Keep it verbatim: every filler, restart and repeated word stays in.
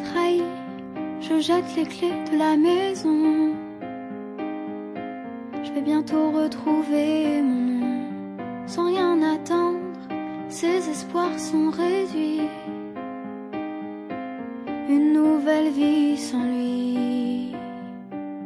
trahi, je jette les clés de la maison. Je vais bientôt retrouver mon nom, sans rien attendre, ses espoirs sont réduits. Une nouvelle vie sans lui.